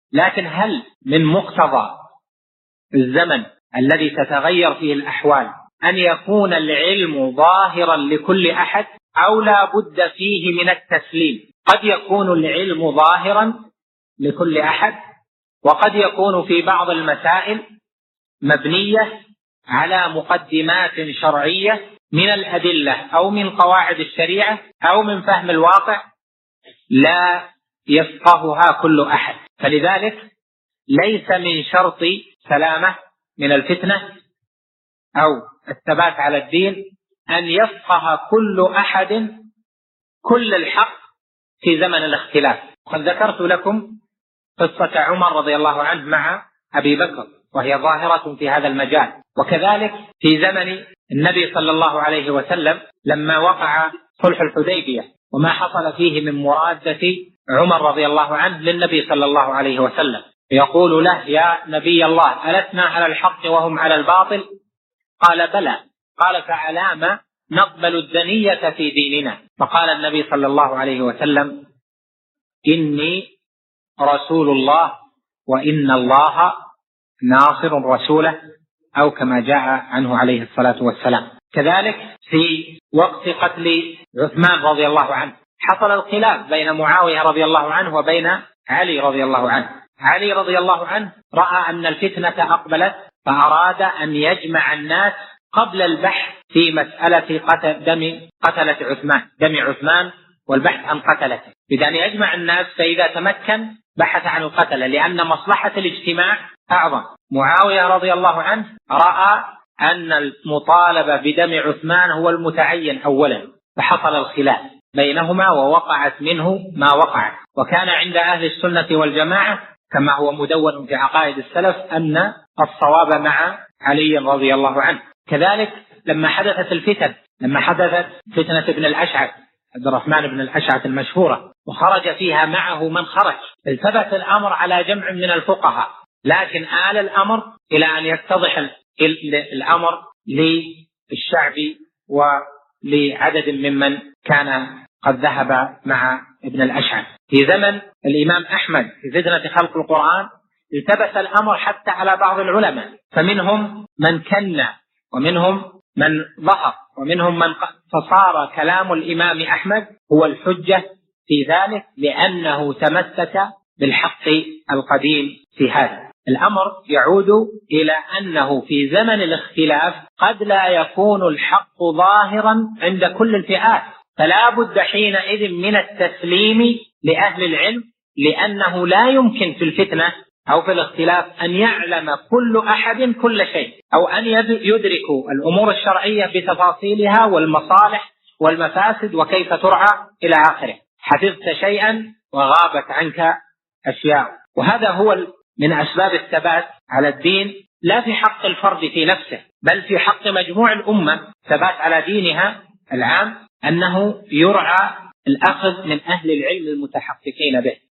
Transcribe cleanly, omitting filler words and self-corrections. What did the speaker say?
لكن هل من مقتضى الزمن الذي تتغير فيه الأحوال أن يكون العلم ظاهرا لكل أحد، أو لا بد فيه من التسليم؟ قد يكون العلم ظاهرا لكل أحد، وقد يكون في بعض المسائل مبنية على مقدمات شرعية من الأدلة أو من قواعد الشريعة أو من فهم الواقع لا يفقهها كل أحد. فلذلك ليس من شرط سلامة من الفتنة أو الثبات على الدين أن يفقه كل أحد كل الحق في زمن الاختلاف. قد ذكرت لكم قصة عمر رضي الله عنه مع أبي بكر، وهي ظاهرة في هذا المجال. وكذلك في زمن النبي صلى الله عليه وسلم لما وقع صلح الحديبية وما حصل فيه من مرادة عمر رضي الله عنه للنبي صلى الله عليه وسلم، يقول له: يا نبي الله، ألسنا على الحق وهم على الباطل؟ قال: بلى. قال: فعلام نقبل الدنية في ديننا؟ فقال النبي صلى الله عليه وسلم: إني رسول الله وإن الله ناصر رسوله، أو كما جاء عنه عليه الصلاة والسلام. كذلك في وقت قتل عثمان رضي الله عنه حصل الخلاف بين معاوية رضي الله عنه وبين علي رضي الله عنه. علي رضي الله عنه رأى أن الفتنة أقبلت فأراد أن يجمع الناس قبل البحث في مسألة دم عثمان والبحث عن قتلته، بدأن يجمع الناس، فإذا تمكن بحث عن القتلة لأن مصلحة الاجتماع أعظم. معاوية رضي الله عنه رأى أن المطالبة بدم عثمان هو المتعين أولا، فحصل الخلاف بينهما ووقعت منه ما وقع. وكان عند أهل السنة والجماعة كما هو مدون في عقائد السلف أن الصواب مع علي رضي الله عنه. كذلك لما حدثت الفتن، لما حدثت فتنة ابن الأشعث عبد الرحمن بن الأشعث المشهورة وخرج فيها معه من خرج، التبت الأمر على جمع من الفقهاء، لكن آل الأمر إلى أن يتضح الأمر للشعب ولعدد ممن كان قد ذهب مع ابن الأشعث. في زمن الإمام أحمد في فتنة خلق القرآن التبس الأمر حتى على بعض العلماء، فمنهم من كن ومنهم من ظهر ومنهم من فصار كلام الإمام أحمد هو الحجة في ذلك، لأنه تمسك بالحق القديم في هذا الأمر. يعود إلى أنه في زمن الاختلاف قد لا يكون الحق ظاهرا عند كل الفئات، فلا بد حينئذ من التسليم لأهل العلم، لأنه لا يمكن في الفتنة أو في الاختلاف أن يعلم كل أحد كل شيء، أو أن يدرك الأمور الشرعية بتفاصيلها والمصالح والمفاسد وكيف ترعى إلى آخره. حفظت شيئا وغابت عنك أشياء. وهذا هو من أسباب الثبات على الدين، لا في حق الفرد في نفسه بل في حق مجموع الأمة ثبات على دينها العام، أنه يرعى الأخذ من أهل العلم المتحققين به.